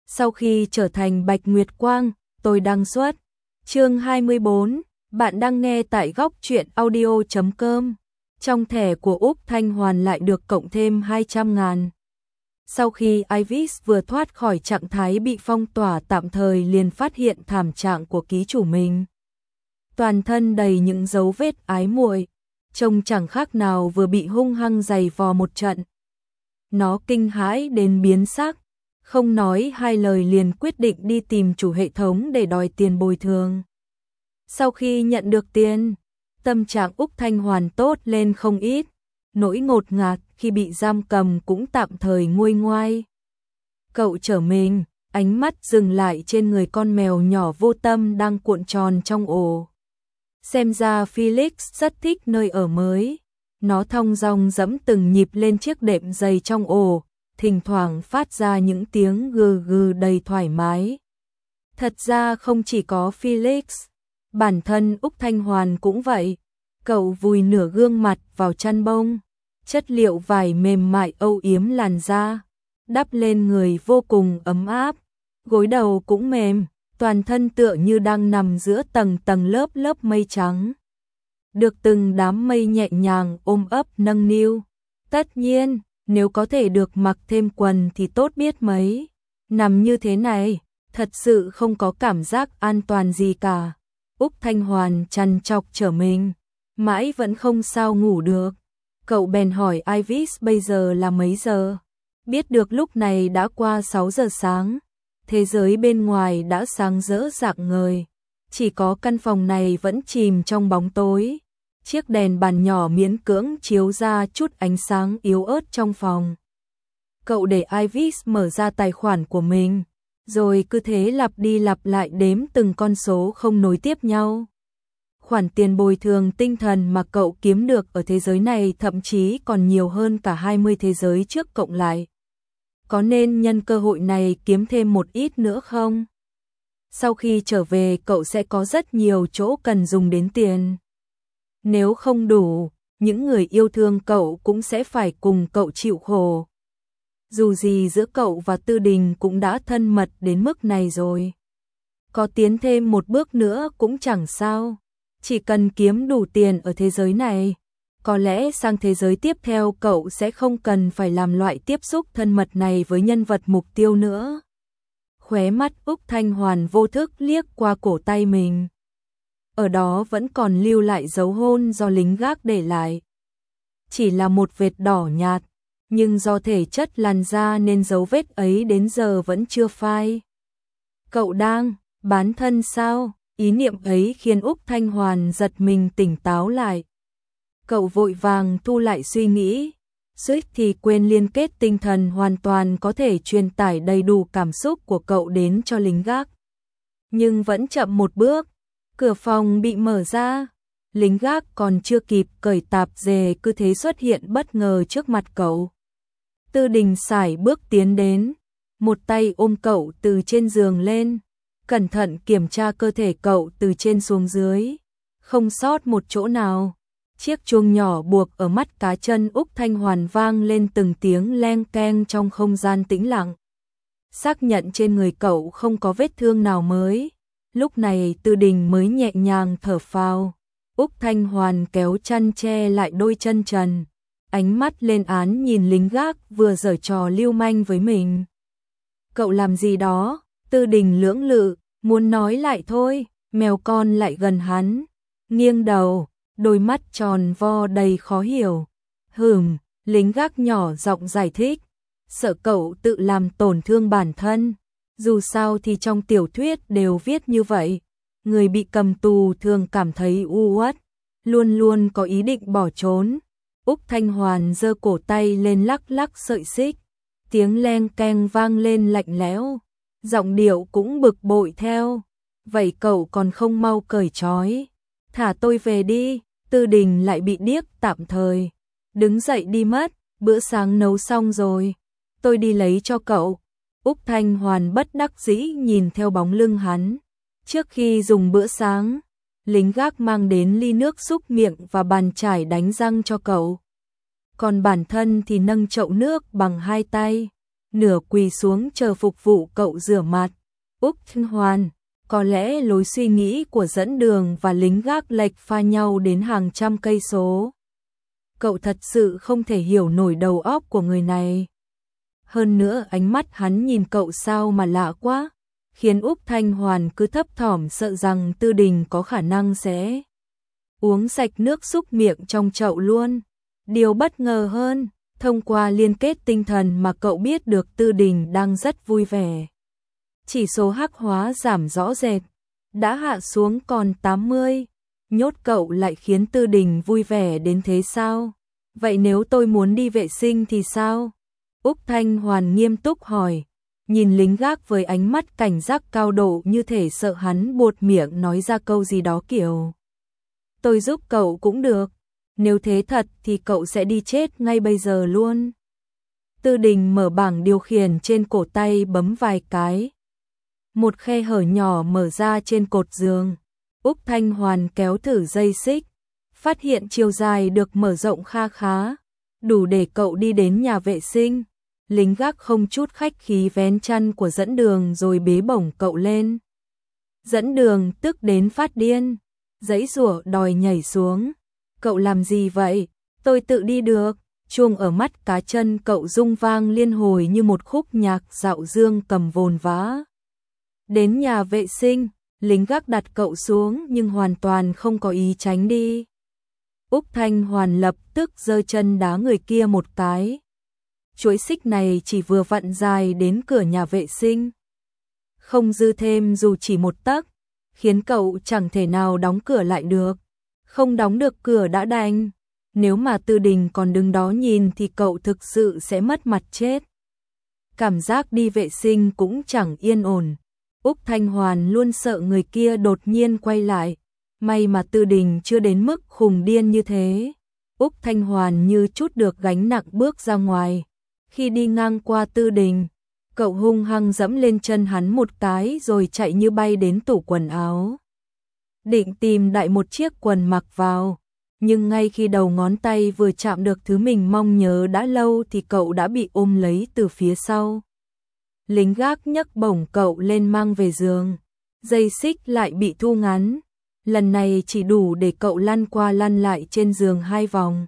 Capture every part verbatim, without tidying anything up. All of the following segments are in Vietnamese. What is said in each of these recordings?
Sau khi trở thành Bạch Nguyệt Quang, tôi đăng xuất. Chương hai mươi bốn, bạn đang nghe tại góc truyện audio chấm com. Trong thẻ của Úc Thanh Hoàn lại được cộng thêm hai trăm ngàn. Sau khi Ivis vừa thoát khỏi trạng thái bị phong tỏa tạm thời liền phát hiện thảm trạng của ký chủ mình. Toàn thân đầy những dấu vết ái muội, trông chẳng khác nào vừa bị hung hăng giày vò một trận. Nó kinh hãi đến biến sắc, không nói hai lời liền quyết định đi tìm chủ hệ thống để đòi tiền bồi thường. Sau khi nhận được tiền, tâm trạng Úc Thanh Hoàn tốt lên không ít, nỗi ngột ngạt khi bị giam cầm cũng tạm thời nguôi ngoai. Cậu trở mình, ánh mắt dừng lại trên người con mèo nhỏ vô tâm đang cuộn tròn trong ổ. Xem ra Felix rất thích nơi ở mới. Nó thong dong dẫm từng nhịp lên chiếc đệm dày trong ổ, thỉnh thoảng phát ra những tiếng gừ gừ đầy thoải mái. Thật ra không chỉ có Felix, bản thân Úc Thanh Hoàn cũng vậy. Cậu vùi nửa gương mặt vào chăn bông, chất liệu vải mềm mại âu yếm làn da, đắp lên người vô cùng ấm áp, gối đầu cũng mềm, toàn thân tựa như đang nằm giữa tầng tầng lớp lớp mây trắng. Được từng đám mây nhẹ nhàng ôm ấp nâng niu. Tất nhiên, nếu có thể được mặc thêm quần thì tốt biết mấy. Nằm như thế này, thật sự không có cảm giác an toàn gì cả. Úc Thanh Hoàn trằn trọc trở mình, mãi vẫn không sao ngủ được. Cậu bèn hỏi Ivis bây giờ là mấy giờ. Biết được lúc này đã qua sáu giờ sáng. Thế giới bên ngoài đã sáng rỡ rạng ngời. Chỉ có căn phòng này vẫn chìm trong bóng tối. Chiếc đèn bàn nhỏ miễn cưỡng chiếu ra chút ánh sáng yếu ớt trong phòng. Cậu để Ivis mở ra tài khoản của mình, rồi cứ thế lặp đi lặp lại đếm từng con số không nối tiếp nhau. Khoản tiền bồi thường tinh thần mà cậu kiếm được ở thế giới này thậm chí còn nhiều hơn cả hai mươi thế giới trước cộng lại. Có nên nhân cơ hội này kiếm thêm một ít nữa không? Sau khi trở về cậu sẽ có rất nhiều chỗ cần dùng đến tiền. Nếu không đủ, những người yêu thương cậu cũng sẽ phải cùng cậu chịu khổ. Dù gì giữa cậu và Tư Đình cũng đã thân mật đến mức này rồi. Có tiến thêm một bước nữa cũng chẳng sao. Chỉ cần kiếm đủ tiền ở thế giới này, có lẽ sang thế giới tiếp theo cậu sẽ không cần phải làm loại tiếp xúc thân mật này với nhân vật mục tiêu nữa. Khóe mắt Úc Thanh Hoàn vô thức liếc qua cổ tay mình. Ở đó vẫn còn lưu lại dấu hôn do lính gác để lại. Chỉ là một vệt đỏ nhạt, nhưng do thể chất làn da nên dấu vết ấy đến giờ vẫn chưa phai. Cậu đang bán thân sao? Ý niệm ấy khiến Úc Thanh Hoàn giật mình tỉnh táo lại. Cậu vội vàng thu lại suy nghĩ, suýt thì quên liên kết tinh thần hoàn toàn có thể truyền tải đầy đủ cảm xúc của cậu đến cho lính gác. Nhưng vẫn chậm một bước, cửa phòng bị mở ra, lính gác còn chưa kịp cởi tạp dề cứ thế xuất hiện bất ngờ trước mặt cậu. Tư Đình sải bước tiến đến, một tay ôm cậu từ trên giường lên, cẩn thận kiểm tra cơ thể cậu từ trên xuống dưới, không sót một chỗ nào. Chiếc chuông nhỏ buộc ở mắt cá chân Úc Thanh Hoàn vang lên từng tiếng leng keng trong không gian tĩnh lặng. Xác nhận trên người cậu không có vết thương nào mới. Lúc này Tư Đình mới nhẹ nhàng thở phào. Úc Thanh Hoàn kéo chăn che lại đôi chân trần, ánh mắt lên án nhìn lính gác vừa giở trò lưu manh với mình. Cậu làm gì đó? Tư Đình lưỡng lự, muốn nói lại thôi. Mèo con lại gần hắn, nghiêng đầu, đôi mắt tròn vo đầy khó hiểu. Hừm, lính gác nhỏ giọng giải thích, sợ cậu tự làm tổn thương bản thân. Dù sao thì trong tiểu thuyết đều viết như vậy. Người bị cầm tù thường cảm thấy u uất, luôn luôn có ý định bỏ trốn. Úc Thanh Hoàn giơ cổ tay lên lắc lắc sợi xích, tiếng leng keng vang lên lạnh lẽo, giọng điệu cũng bực bội theo. Vậy cậu còn không mau cởi trói, thả tôi về đi. Tư Đình lại bị điếc tạm thời, đứng dậy đi mất. Bữa sáng nấu xong rồi, tôi đi lấy cho cậu. Úc Thanh Hoàn bất đắc dĩ nhìn theo bóng lưng hắn. Trước khi dùng bữa sáng, lính gác mang đến ly nước súc miệng và bàn chải đánh răng cho cậu. Còn bản thân thì nâng chậu nước bằng hai tay, nửa quỳ xuống chờ phục vụ cậu rửa mặt. Úc Thanh Hoàn, có lẽ lối suy nghĩ của dẫn đường và lính gác lệch pha nhau đến hàng trăm cây số. Cậu thật sự không thể hiểu nổi đầu óc của người này. Hơn nữa ánh mắt hắn nhìn cậu sao mà lạ quá, khiến Úc Thanh Hoàn cứ thấp thỏm sợ rằng Tư Đình có khả năng sẽ uống sạch nước súc miệng trong chậu luôn. Điều bất ngờ hơn, thông qua liên kết tinh thần mà cậu biết được Tư Đình đang rất vui vẻ. Chỉ số hắc hóa giảm rõ rệt, đã hạ xuống còn tám mươi. Nhốt cậu lại khiến Tư Đình vui vẻ đến thế sao? Vậy nếu tôi muốn đi vệ sinh thì sao? Úc Thanh Hoàn nghiêm túc hỏi, nhìn lính gác với ánh mắt cảnh giác cao độ như thể sợ hắn buột miệng nói ra câu gì đó kiểu. Tôi giúp cậu cũng được, nếu thế thật thì cậu sẽ đi chết ngay bây giờ luôn. Tư Đình mở bảng điều khiển trên cổ tay bấm vài cái. Một khe hở nhỏ mở ra trên cột giường. Úc Thanh Hoàn kéo thử dây xích, phát hiện chiều dài được mở rộng kha khá, đủ để cậu đi đến nhà vệ sinh. Lính gác không chút khách khí vén chăn của dẫn đường rồi bế bổng cậu lên. Dẫn đường tức đến phát điên, giãy giụa đòi nhảy xuống. Cậu làm gì vậy? Tôi tự đi được. Chuông ở mắt cá chân cậu rung vang liên hồi như một khúc nhạc dạo dương cầm vồn vã. Đến nhà vệ sinh, lính gác đặt cậu xuống nhưng hoàn toàn không có ý tránh đi. Úc Thanh Hoàn lập tức giơ chân đá người kia một cái. Chuỗi xích này chỉ vừa vặn dài đến cửa nhà vệ sinh, không dư thêm dù chỉ một tấc, khiến cậu chẳng thể nào đóng cửa lại được. Không đóng được cửa đã đành, nếu mà Tư Đình còn đứng đó nhìn thì cậu thực sự sẽ mất mặt chết. Cảm giác đi vệ sinh cũng chẳng yên ổn. Úc Thanh Hoàn luôn sợ người kia đột nhiên quay lại. May mà Tư Đình chưa đến mức khùng điên như thế. Úc Thanh Hoàn như chút được gánh nặng bước ra ngoài. Khi đi ngang qua Tư Đình, cậu hung hăng dẫm lên chân hắn một cái rồi chạy như bay đến tủ quần áo. Định tìm đại một chiếc quần mặc vào, nhưng ngay khi đầu ngón tay vừa chạm được thứ mình mong nhớ đã lâu thì cậu đã bị ôm lấy từ phía sau. Lính gác nhấc bổng cậu lên mang về giường, dây xích lại bị thu ngắn, lần này chỉ đủ để cậu lăn qua lăn lại trên giường hai vòng.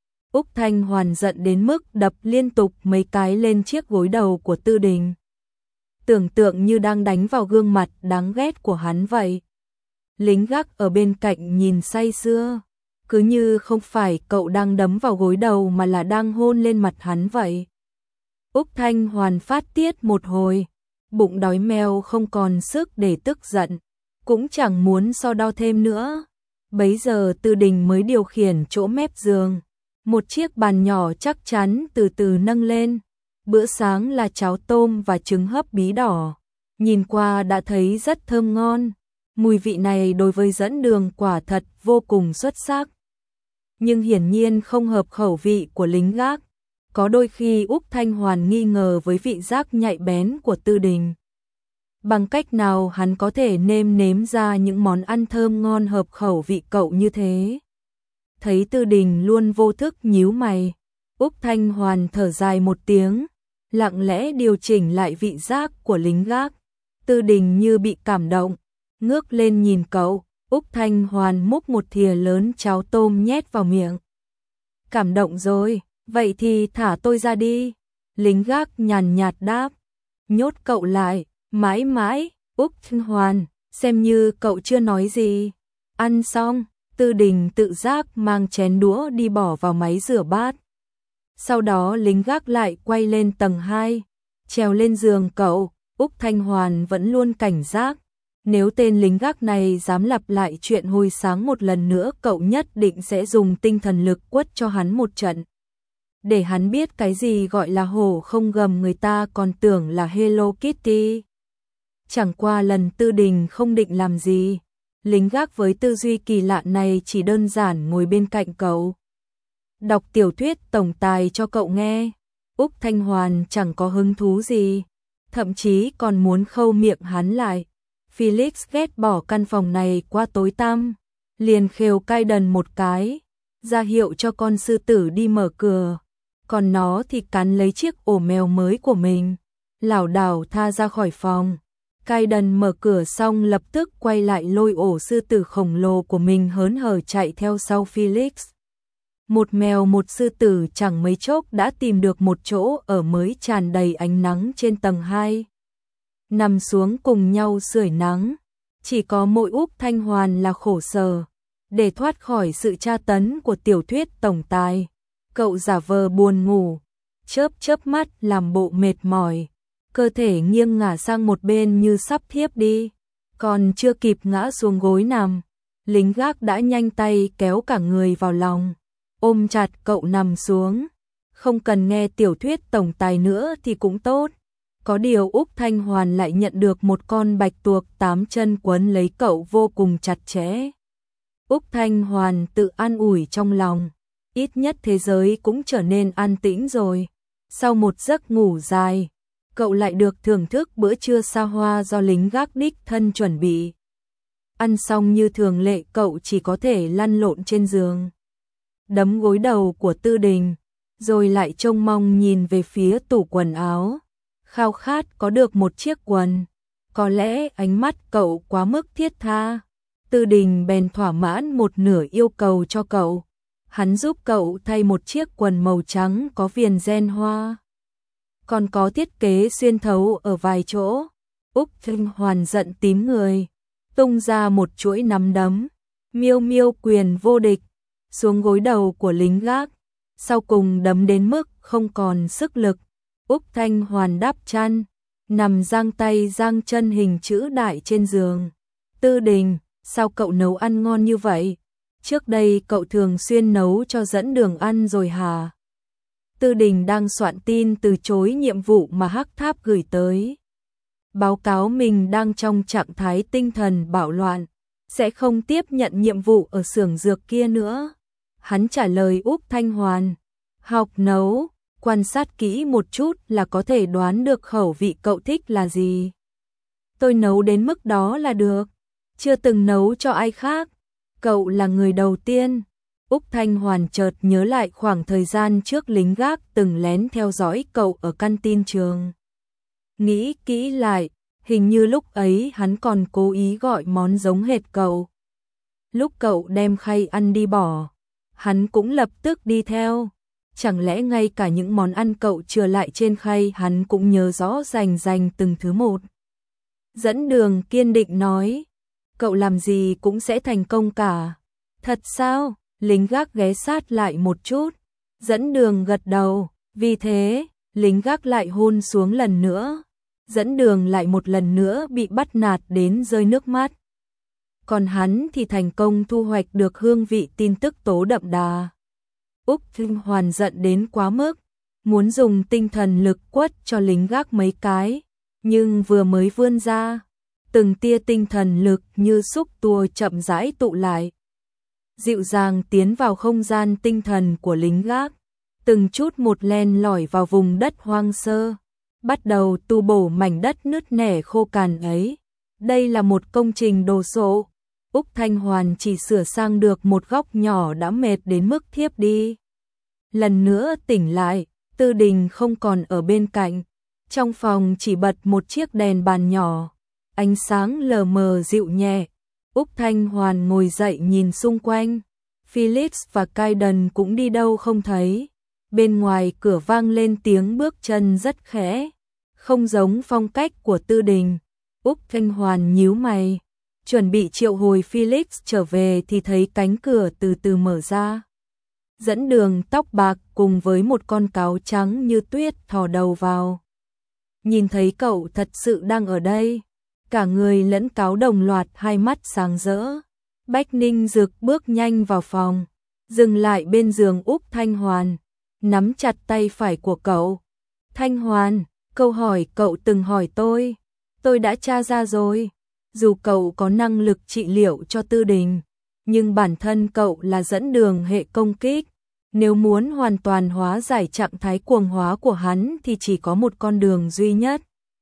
Úc Thanh Hoàn giận đến mức đập liên tục mấy cái lên chiếc gối đầu của Tư Đình. Tưởng tượng như đang đánh vào gương mặt đáng ghét của hắn vậy. Lính gác ở bên cạnh nhìn say sưa, cứ như không phải cậu đang đấm vào gối đầu mà là đang hôn lên mặt hắn vậy. Úc Thanh Hoàn phát tiết một hồi, bụng đói meo không còn sức để tức giận, cũng chẳng muốn so đo thêm nữa. Bấy giờ Tư Đình mới điều khiển chỗ mép giường, một chiếc bàn nhỏ chắc chắn từ từ nâng lên. Bữa sáng là cháo tôm và trứng hấp bí đỏ, nhìn qua đã thấy rất thơm ngon. Mùi vị này đối với dẫn đường quả thật vô cùng xuất sắc. Nhưng hiển nhiên không hợp khẩu vị của lính gác. Có đôi khi Úc Thanh Hoàn nghi ngờ với vị giác nhạy bén của Tư Đình. Bằng cách nào hắn có thể nêm nếm ra những món ăn thơm ngon hợp khẩu vị cậu như thế? Thấy Tư Đình luôn vô thức nhíu mày, Úc Thanh Hoàn thở dài một tiếng, lặng lẽ điều chỉnh lại vị giác của lính gác. Tư Đình như bị cảm động, ngước lên nhìn cậu. Úc Thanh Hoàn múc một thìa lớn cháo tôm nhét vào miệng. Cảm động rồi, vậy thì thả tôi ra đi. Lính gác nhàn nhạt đáp. Nhốt cậu lại, mãi mãi. Úc Thanh Hoàn, xem như cậu chưa nói gì. Ăn xong, Tư Đình tự giác mang chén đũa đi bỏ vào máy rửa bát. Sau đó lính gác lại quay lên tầng hai, trèo lên giường cậu. Úc Thanh Hoàn vẫn luôn cảnh giác. Nếu tên lính gác này dám lặp lại chuyện hồi sáng một lần nữa, cậu nhất định sẽ dùng tinh thần lực quất cho hắn một trận. Để hắn biết cái gì gọi là hổ không gầm người ta còn tưởng là Hello Kitty. Chẳng qua lần Tư Đình không định làm gì, lính gác với tư duy kỳ lạ này chỉ đơn giản ngồi bên cạnh cậu, đọc tiểu thuyết tổng tài cho cậu nghe. Úc Thanh Hoàn chẳng có hứng thú gì, thậm chí còn muốn khâu miệng hắn lại. Felix ghét bỏ căn phòng này quá tối tăm, liền khều cai đần một cái, ra hiệu cho con sư tử đi mở cửa. còn nó thì cắn lấy chiếc ổ mèo mới của mình, lảo đảo tha ra khỏi phòng. Kayden mở cửa xong lập tức quay lại lôi ổ sư tử khổng lồ của mình hớn hở chạy theo sau Felix. Một mèo một sư tử chẳng mấy chốc đã tìm được một chỗ ở mới tràn đầy ánh nắng trên tầng hai. Nằm xuống cùng nhau sưởi nắng, chỉ có mỗi Úc Thanh Hoàn là khổ sở. Để thoát khỏi sự tra tấn của tiểu thuyết tổng tài, cậu giả vờ buồn ngủ, chớp chớp mắt làm bộ mệt mỏi, cơ thể nghiêng ngả sang một bên như sắp thiếp đi. Còn chưa kịp ngã xuống gối nằm, lính gác đã nhanh tay kéo cả người vào lòng, ôm chặt cậu nằm xuống. Không cần nghe tiểu thuyết tổng tài nữa thì cũng tốt. Có điều Úc Thanh Hoàn lại nhận được một con bạch tuộc tám chân quấn lấy cậu vô cùng chặt chẽ. Úc Thanh Hoàn tự an ủi trong lòng, ít nhất thế giới cũng trở nên an tĩnh rồi. Sau một giấc ngủ dài, cậu lại được thưởng thức bữa trưa xa hoa do lính gác đích thân chuẩn bị. Ăn xong như thường lệ, cậu chỉ có thể lăn lộn trên giường, đấm gối đầu của Tư Đình, rồi lại trông mong nhìn về phía tủ quần áo, khao khát có được một chiếc quần. Có lẽ ánh mắt cậu quá mức thiết tha, Tư Đình bèn thỏa mãn một nửa yêu cầu cho cậu. Hắn giúp cậu thay một chiếc quần màu trắng có viền ren hoa, còn có thiết kế xuyên thấu ở vài chỗ. Úc Thanh Hoàn giận tím người, tung ra một chuỗi nắm đấm, miêu miêu quyền vô địch, xuống gối đầu của lính gác, sau cùng đấm đến mức không còn sức lực. Úc Thanh Hoàn đắp chăn, nằm giang tay giang chân hình chữ đại trên giường. Tư Đình, sao cậu nấu ăn ngon như vậy? Trước đây cậu thường xuyên nấu cho dẫn đường ăn rồi hả? Tư Đình đang soạn tin từ chối nhiệm vụ mà Hắc Tháp gửi tới. Báo cáo mình đang trong trạng thái tinh thần bạo loạn, sẽ không tiếp nhận nhiệm vụ ở xưởng dược kia nữa. Hắn trả lời Úc Thanh Hoàn, học nấu, quan sát kỹ một chút là có thể đoán được khẩu vị cậu thích là gì. Tôi nấu đến mức đó là được, chưa từng nấu cho ai khác. Cậu là người đầu tiên. Úc Thanh Hoàn chợt nhớ lại khoảng thời gian trước lính gác từng lén theo dõi cậu ở căn tin trường. Nghĩ kỹ lại, hình như lúc ấy hắn còn cố ý gọi món giống hệt cậu. Lúc cậu đem khay ăn đi bỏ, hắn cũng lập tức đi theo. Chẳng lẽ ngay cả những món ăn cậu chừa lại trên khay hắn cũng nhớ rõ rành rành từng thứ một. Dẫn đường kiên định nói, cậu làm gì cũng sẽ thành công cả. Thật sao? Lính gác ghé sát lại một chút. Dẫn đường gật đầu, vì thế, lính gác lại hôn xuống lần nữa. Dẫn đường lại một lần nữa bị bắt nạt đến rơi nước mắt. Còn hắn thì thành công thu hoạch được hương vị tin tức tố đậm đà. Úc Thanh Hoàn giận đến quá mức, muốn dùng tinh thần lực quất cho lính gác mấy cái, nhưng vừa mới vươn ra, từng tia tinh thần lực như xúc tua chậm rãi tụ lại, dịu dàng tiến vào không gian tinh thần của lính gác, từng chút một len lỏi vào vùng đất hoang sơ, bắt đầu tu bổ mảnh đất nứt nẻ khô cằn ấy. Đây là một công trình đồ sộ. Úc Thanh Hoàn chỉ sửa sang được một góc nhỏ đã mệt đến mức thiếp đi. Lần nữa tỉnh lại, Tư Đình không còn ở bên cạnh. Trong phòng chỉ bật một chiếc đèn bàn nhỏ, ánh sáng lờ mờ dịu nhẹ. Úc Thanh Hoàn ngồi dậy nhìn xung quanh. Felix và Kayden cũng đi đâu không thấy. Bên ngoài cửa vang lên tiếng bước chân rất khẽ, không giống phong cách của Tư Đình. Úc Thanh Hoàn nhíu mày, chuẩn bị triệu hồi Felix trở về thì thấy cánh cửa từ từ mở ra. Dẫn đường tóc bạc cùng với một con cáo trắng như tuyết thò đầu vào. Nhìn thấy cậu thật sự đang ở đây, cả người lẫn cáo đồng loạt hai mắt sáng rỡ. Bách Ninh Dực bước nhanh vào phòng, dừng lại bên giường Úc Thanh Hoàn, nắm chặt tay phải của cậu. Thanh Hoàn, câu hỏi cậu từng hỏi tôi, tôi đã tra ra rồi. Dù cậu có năng lực trị liệu cho Tư Đình, nhưng bản thân cậu là dẫn đường hệ công kích. Nếu muốn hoàn toàn hóa giải trạng thái cuồng hóa của hắn thì chỉ có một con đường duy nhất.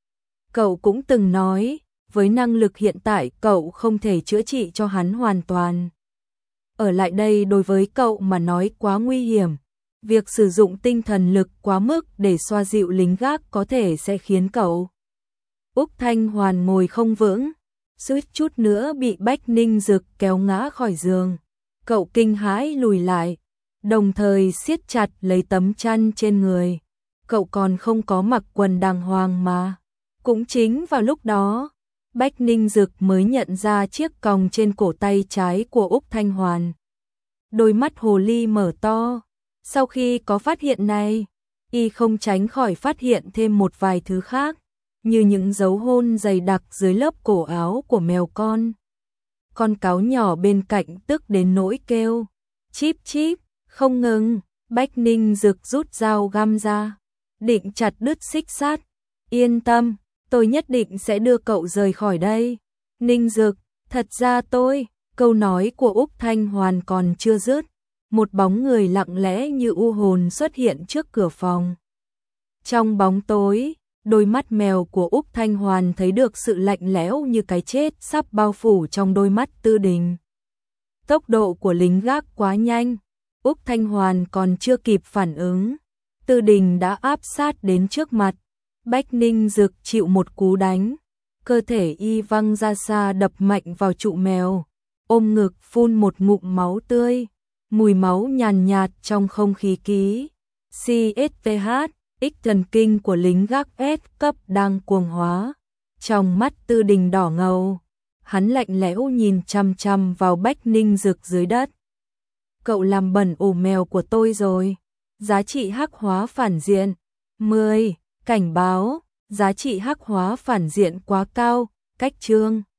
Cậu cũng từng nói, với năng lực hiện tại cậu không thể chữa trị cho hắn hoàn toàn. Ở lại đây đối với cậu mà nói quá nguy hiểm. Việc sử dụng tinh thần lực quá mức để xoa dịu lính gác có thể sẽ khiến cậu Úc Thanh Hoàn ngồi không vững, suýt chút nữa bị Bách Ninh Dực kéo ngã khỏi giường. Cậu kinh hãi lùi lại, đồng thời siết chặt lấy tấm chăn trên người. Cậu còn không có mặc quần đàng hoàng mà. Cũng chính vào lúc đó, Bách Ninh Dực mới nhận ra chiếc còng trên cổ tay trái của Úc Thanh Hoàn. Đôi mắt hồ ly mở to. Sau khi có phát hiện này, y không tránh khỏi phát hiện thêm một vài thứ khác, như những dấu hôn dày đặc dưới lớp cổ áo của mèo con. Con cáo nhỏ bên cạnh tức đến nỗi kêu chíp chíp, không ngừng. Bách Ninh Dực rút dao găm ra, định chặt đứt xích sắt. Yên tâm, tôi nhất định sẽ đưa cậu rời khỏi đây. Ninh Dực, thật ra tôi, câu nói của Úc Thanh Hoàn còn chưa dứt. Một bóng người lặng lẽ như u hồn xuất hiện trước cửa phòng. Trong bóng tối, đôi mắt mèo của Úc Thanh Hoàn thấy được sự lạnh lẽo như cái chết sắp bao phủ trong đôi mắt Tư Đình. Tốc độ của lính gác quá nhanh, Úc Thanh Hoàn còn chưa kịp phản ứng. Tư Đình đã áp sát đến trước mặt. Bách Ninh Dực chịu một cú đánh, cơ thể y văng ra xa đập mạnh vào trụ mèo, ôm ngực phun một ngụm máu tươi. Mùi máu nhàn nhạt trong không khí ký. xê ét pê hát, X thần kinh của lính gác S cấp đang cuồng hóa. Trong mắt Tư Đình đỏ ngầu, hắn lạnh lẽo nhìn chăm chăm vào Bách Ninh Dực dưới đất. Cậu làm bẩn ổ mèo của tôi rồi. Giá trị hắc hóa phản diện. mười. Cảnh báo, giá trị hắc hóa phản diện quá cao, cách chương.